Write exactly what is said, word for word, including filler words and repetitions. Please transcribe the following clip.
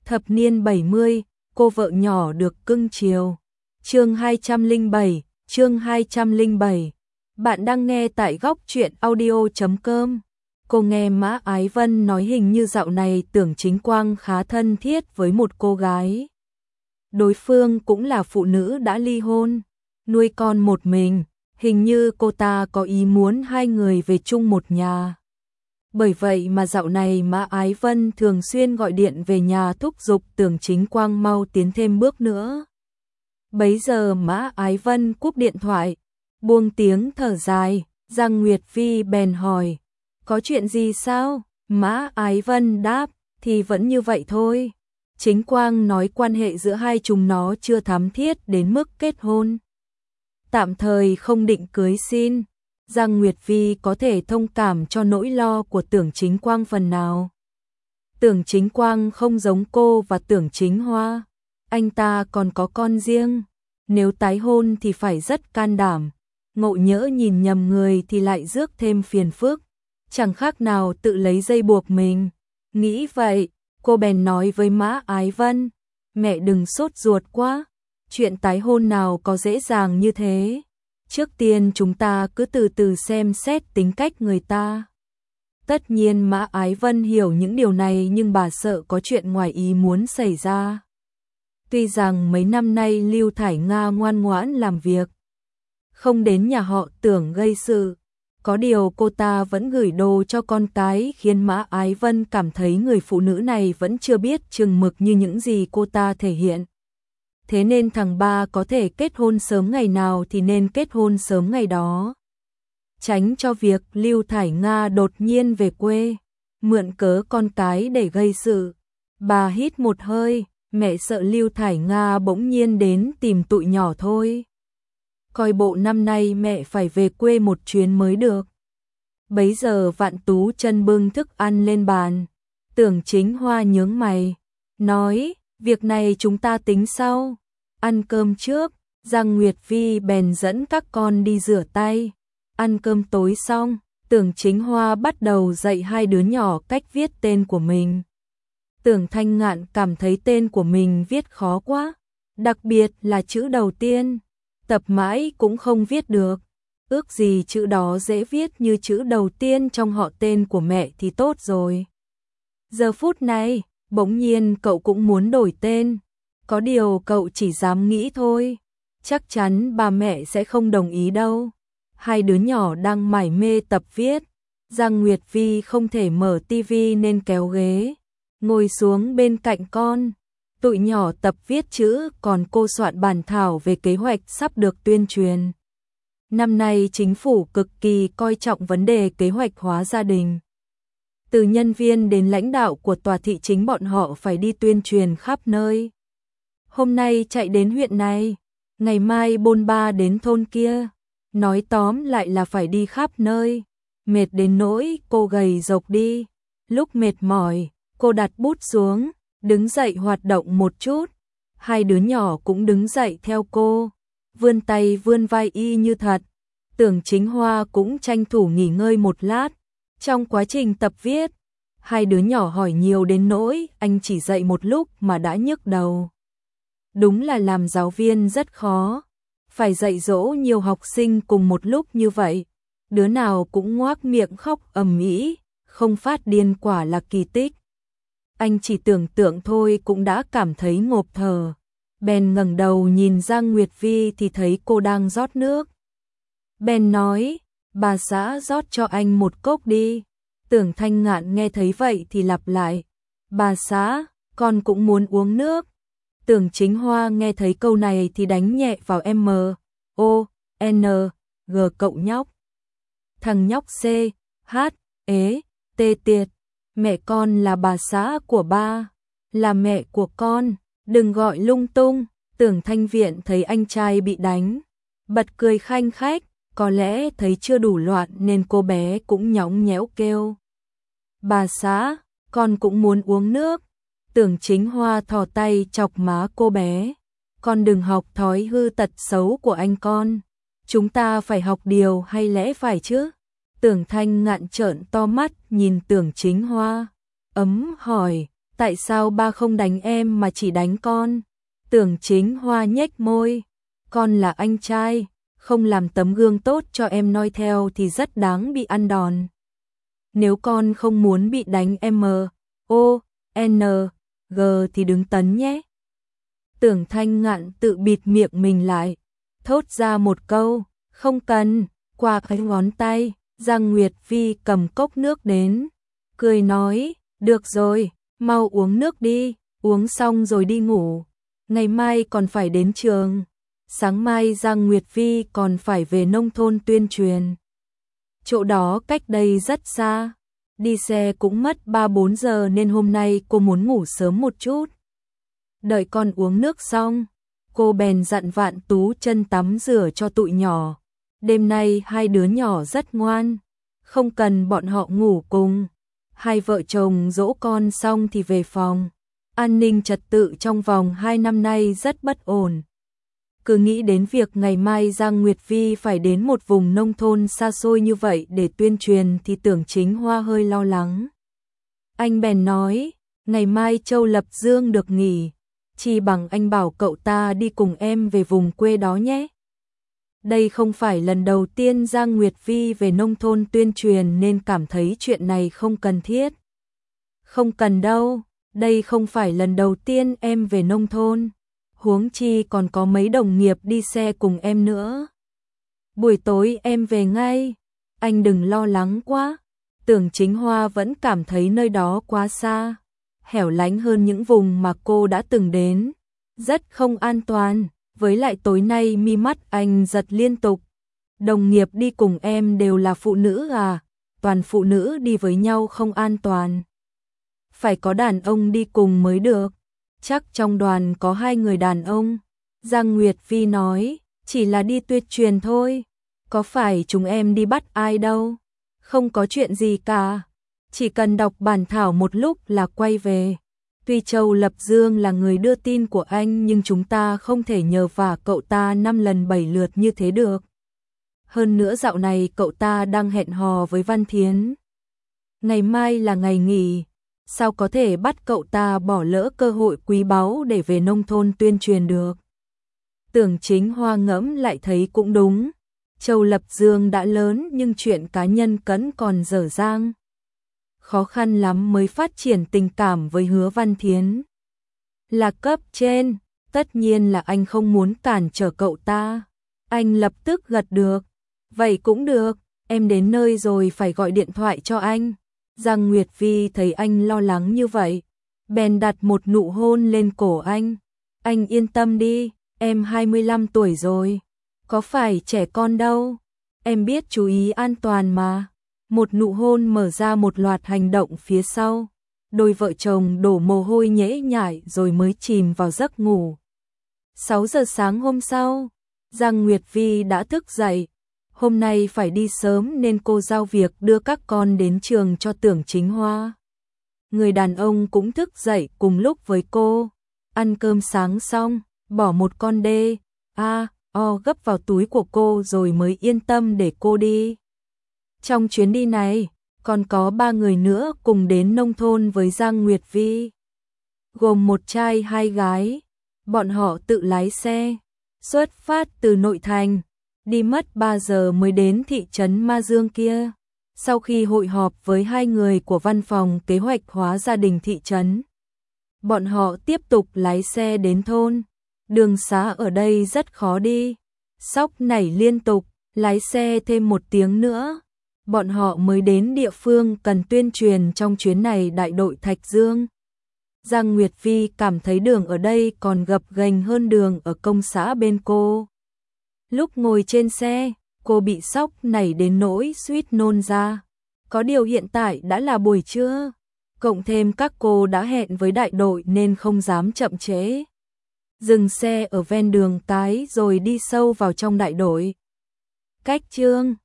Thập niên bảy mươi, cô vợ nhỏ được cưng chiều. Chương hai trăm lẻ bảy, chương hai trăm lẻ bảy. Bạn đang nghe tại góc truyện audio chấm com. Cô nghe Mã Ái Vân nói hình như dạo này Tưởng Chính Quang khá thân thiết với một cô gái. Đối phương cũng là phụ nữ đã ly hôn, nuôi con một mình, hình như cô ta có ý muốn hai người về chung một nhà. Bởi vậy mà dạo này Mã Ái Vân thường xuyên gọi điện về nhà thúc giục Tưởng Chính Quang mau tiến thêm bước nữa. Bấy giờ Mã Ái Vân cúp điện thoại, buông tiếng thở dài, Giang Nguyệt Vi bèn hỏi, có chuyện gì sao? Mã Ái Vân đáp, thì vẫn như vậy thôi. Chính Quang nói quan hệ giữa hai chúng nó chưa thắm thiết đến mức kết hôn. Tạm thời không định cưới xin. Giang Nguyệt Vi có thể thông cảm cho nỗi lo của Tưởng Chính Quang phần nào. Tưởng Chính Quang không giống cô và Tưởng Chính Hoa. Anh ta còn có con riêng. Nếu tái hôn thì phải rất can đảm. Ngộ nhỡ nhìn nhầm người thì lại rước thêm phiền phức. Chẳng khác nào tự lấy dây buộc mình. Nghĩ vậy, cô bèn nói với Mã Ái Vân, mẹ đừng sốt ruột quá. Chuyện tái hôn nào có dễ dàng như thế. Trước tiên chúng ta cứ từ từ xem xét tính cách người ta. Tất nhiên Mã Ái Vân hiểu những điều này nhưng bà sợ có chuyện ngoài ý muốn xảy ra. Tuy rằng mấy năm nay Lưu Thải Nga ngoan ngoãn làm việc, không đến nhà họ Tưởng gây sự. Có điều cô ta vẫn gửi đồ cho con cái khiến Mã Ái Vân cảm thấy người phụ nữ này vẫn chưa biết chừng mực như những gì cô ta thể hiện. Thế nên thằng ba có thể kết hôn sớm ngày nào thì nên kết hôn sớm ngày đó. Tránh cho việc Lưu Thải Nga đột nhiên về quê, mượn cớ con cái để gây sự. Bà hít một hơi, mẹ sợ Lưu Thải Nga bỗng nhiên đến tìm tụi nhỏ thôi. Coi bộ năm nay mẹ phải về quê một chuyến mới được. Bấy giờ Vạn Tú Chân bưng thức ăn lên bàn. Tưởng Chính Hoa nhướng mày, nói, việc này chúng ta tính sau. Ăn cơm trước, Giang Nguyệt Vi bèn dẫn các con đi rửa tay. Ăn cơm tối xong, Tưởng Chính Hoa bắt đầu dạy hai đứa nhỏ cách viết tên của mình. Tưởng Thanh Ngạn cảm thấy tên của mình viết khó quá, đặc biệt là chữ đầu tiên. Tập mãi cũng không viết được. Ước gì chữ đó dễ viết như chữ đầu tiên trong họ tên của mẹ thì tốt rồi. Giờ phút này, bỗng nhiên cậu cũng muốn đổi tên. Có điều cậu chỉ dám nghĩ thôi. Chắc chắn bà mẹ sẽ không đồng ý đâu. Hai đứa nhỏ đang mải mê tập viết. Giang Nguyệt Vi không thể mở tivi nên kéo ghế, ngồi xuống bên cạnh con. Tụi nhỏ tập viết chữ còn cô soạn bản thảo về kế hoạch sắp được tuyên truyền. Năm nay chính phủ cực kỳ coi trọng vấn đề kế hoạch hóa gia đình. Từ nhân viên đến lãnh đạo của tòa thị chính bọn họ phải đi tuyên truyền khắp nơi. Hôm nay chạy đến huyện này, ngày mai bôn ba đến thôn kia. Nói tóm lại là phải đi khắp nơi. Mệt đến nỗi cô gầy rộc đi. Lúc mệt mỏi, cô đặt bút xuống, đứng dậy hoạt động một chút. Hai đứa nhỏ cũng đứng dậy theo cô, vươn tay vươn vai y như thật. Tưởng Chính Hoa cũng tranh thủ nghỉ ngơi một lát. Trong quá trình tập viết, hai đứa nhỏ hỏi nhiều đến nỗi anh chỉ dạy một lúc mà đã nhức đầu. Đúng là làm giáo viên rất khó, phải dạy dỗ nhiều học sinh cùng một lúc như vậy. Đứa nào cũng ngoác miệng khóc ầm ĩ, không phát điên quả là kỳ tích. Anh chỉ tưởng tượng thôi cũng đã cảm thấy ngộp thở. Bèn ngẩng đầu nhìn Giang Nguyệt Vi thì thấy cô đang rót nước. Bèn nói, bà xã rót cho anh một cốc đi. Tưởng Thanh Ngạn nghe thấy vậy thì lặp lại, bà xã, con cũng muốn uống nước. Tưởng Chính Hoa nghe thấy câu này thì đánh nhẹ vào M, O, N, G cậu nhóc. Thằng nhóc C, H, ế, T tiệt. Mẹ con là bà xã của ba, là mẹ của con, đừng gọi lung tung. Tưởng Thanh Viện thấy anh trai bị đánh, bật cười khanh khách, có lẽ thấy chưa đủ loạn nên cô bé cũng nhõng nhẽo kêu. Bà xã, con cũng muốn uống nước. Tưởng Chính Hoa thò tay chọc má cô bé. Con đừng học thói hư tật xấu của anh con. Chúng ta phải học điều hay lẽ phải chứ? Tưởng Thanh Ngạn trợn to mắt nhìn Tưởng Chính Hoa, ấm hỏi, Tại sao ba không đánh em mà chỉ đánh con? Tưởng Chính Hoa nhếch môi. Con là anh trai, không làm tấm gương tốt cho em noi theo thì rất đáng bị ăn đòn. Nếu con không muốn bị đánh M, O, N, G thì đứng tấn nhé. Tưởng Thanh Ngạn tự bịt miệng mình lại, thốt ra một câu, không cần, qua cái ngón tay, Giang Nguyệt Vi cầm cốc nước đến, cười nói, được rồi, mau uống nước đi, uống xong rồi đi ngủ, ngày mai còn phải đến trường, sáng mai Giang Nguyệt Vi còn phải về nông thôn tuyên truyền. Chỗ đó cách đây rất xa, đi xe cũng mất ba bốn giờ nên hôm nay cô muốn ngủ sớm một chút. Đợi con uống nước xong, cô bèn dặn Vạn Tú Chân tắm rửa cho tụi nhỏ. Đêm nay hai đứa nhỏ rất ngoan, không cần bọn họ ngủ cùng. Hai vợ chồng dỗ con xong thì về phòng. An ninh trật tự trong vòng hai năm nay rất bất ổn. Cứ nghĩ đến việc ngày mai Giang Nguyệt Vi phải đến một vùng nông thôn xa xôi như vậy để tuyên truyền thì Tưởng Chính Hoa hơi lo lắng. Anh bèn nói, ngày mai Châu Lập Dương được nghỉ, chỉ bằng anh bảo cậu ta đi cùng em về vùng quê đó nhé. Đây không phải lần đầu tiên Giang Nguyệt Vi về nông thôn tuyên truyền nên cảm thấy chuyện này không cần thiết. Không cần đâu, đây không phải lần đầu tiên em về nông thôn. Huống chi còn có mấy đồng nghiệp đi xe cùng em nữa. Buổi tối em về ngay, anh đừng lo lắng quá. Tưởng Chính Hoa vẫn cảm thấy nơi đó quá xa, hẻo lánh hơn những vùng mà cô đã từng đến, rất không an toàn. Với lại tối nay mi mắt anh giật liên tục. Đồng nghiệp đi cùng em đều là phụ nữ à? Toàn phụ nữ đi với nhau không an toàn. Phải có đàn ông đi cùng mới được. Chắc trong đoàn có hai người đàn ông. Giang Nguyệt Vi nói, chỉ là đi tuyên truyền thôi. Có phải chúng em đi bắt ai đâu? Không có chuyện gì cả. Chỉ cần đọc bản thảo một lúc là quay về. Tuy Châu Lập Dương là người đưa tin của anh nhưng chúng ta không thể nhờ vả cậu ta năm lần bảy lượt như thế được. Hơn nữa dạo này cậu ta đang hẹn hò với Văn Thiến. Ngày mai là ngày nghỉ, sao có thể bắt cậu ta bỏ lỡ cơ hội quý báu để về nông thôn tuyên truyền được. Tưởng Chính Hoa ngẫm lại thấy cũng đúng. Châu Lập Dương đã lớn nhưng chuyện cá nhân vẫn còn dở dang. Khó khăn lắm mới phát triển tình cảm với Hứa Văn Thiến. Là cấp trên, tất nhiên là anh không muốn cản trở cậu ta. Anh lập tức gật được. Vậy cũng được, em đến nơi rồi phải gọi điện thoại cho anh. Giang Nguyệt Vi thấy anh lo lắng như vậy, bèn đặt một nụ hôn lên cổ anh. Anh yên tâm đi, em hai mươi lăm tuổi rồi, có phải trẻ con đâu. Em biết chú ý an toàn mà. Một nụ hôn mở ra một loạt hành động phía sau. Đôi vợ chồng đổ mồ hôi nhễ nhại rồi mới chìm vào giấc ngủ. sáu giờ sáng hôm sau, Giang Nguyệt Vi đã thức dậy. Hôm nay phải đi sớm nên cô giao việc đưa các con đến trường cho Tưởng Chính Hoa. Người đàn ông cũng thức dậy cùng lúc với cô. Ăn cơm sáng xong, bỏ một con đê, a, o gấp vào túi của cô rồi mới yên tâm để cô đi. Trong chuyến đi này, còn có ba người nữa cùng đến nông thôn với Giang Nguyệt Vi. Gồm một trai hai gái. Bọn họ tự lái xe, xuất phát từ nội thành, đi mất ba giờ mới đến thị trấn Ma Dương kia. Sau khi hội họp với hai người của văn phòng kế hoạch hóa gia đình thị trấn, bọn họ tiếp tục lái xe đến thôn. Đường xá ở đây rất khó đi, sóc nảy liên tục, lái xe thêm một tiếng nữa. Bọn họ mới đến địa phương cần tuyên truyền trong chuyến này đại đội Thạch Dương. Giang Nguyệt Vi cảm thấy đường ở đây còn gập ghềnh hơn đường ở công xã bên cô. Lúc ngồi trên xe, cô bị sốc nảy đến nỗi suýt nôn ra. Có điều hiện tại đã là buổi trưa, cộng thêm các cô đã hẹn với đại đội nên không dám chậm trễ. Dừng xe ở ven đường cái rồi đi sâu vào trong đại đội. Cách Trương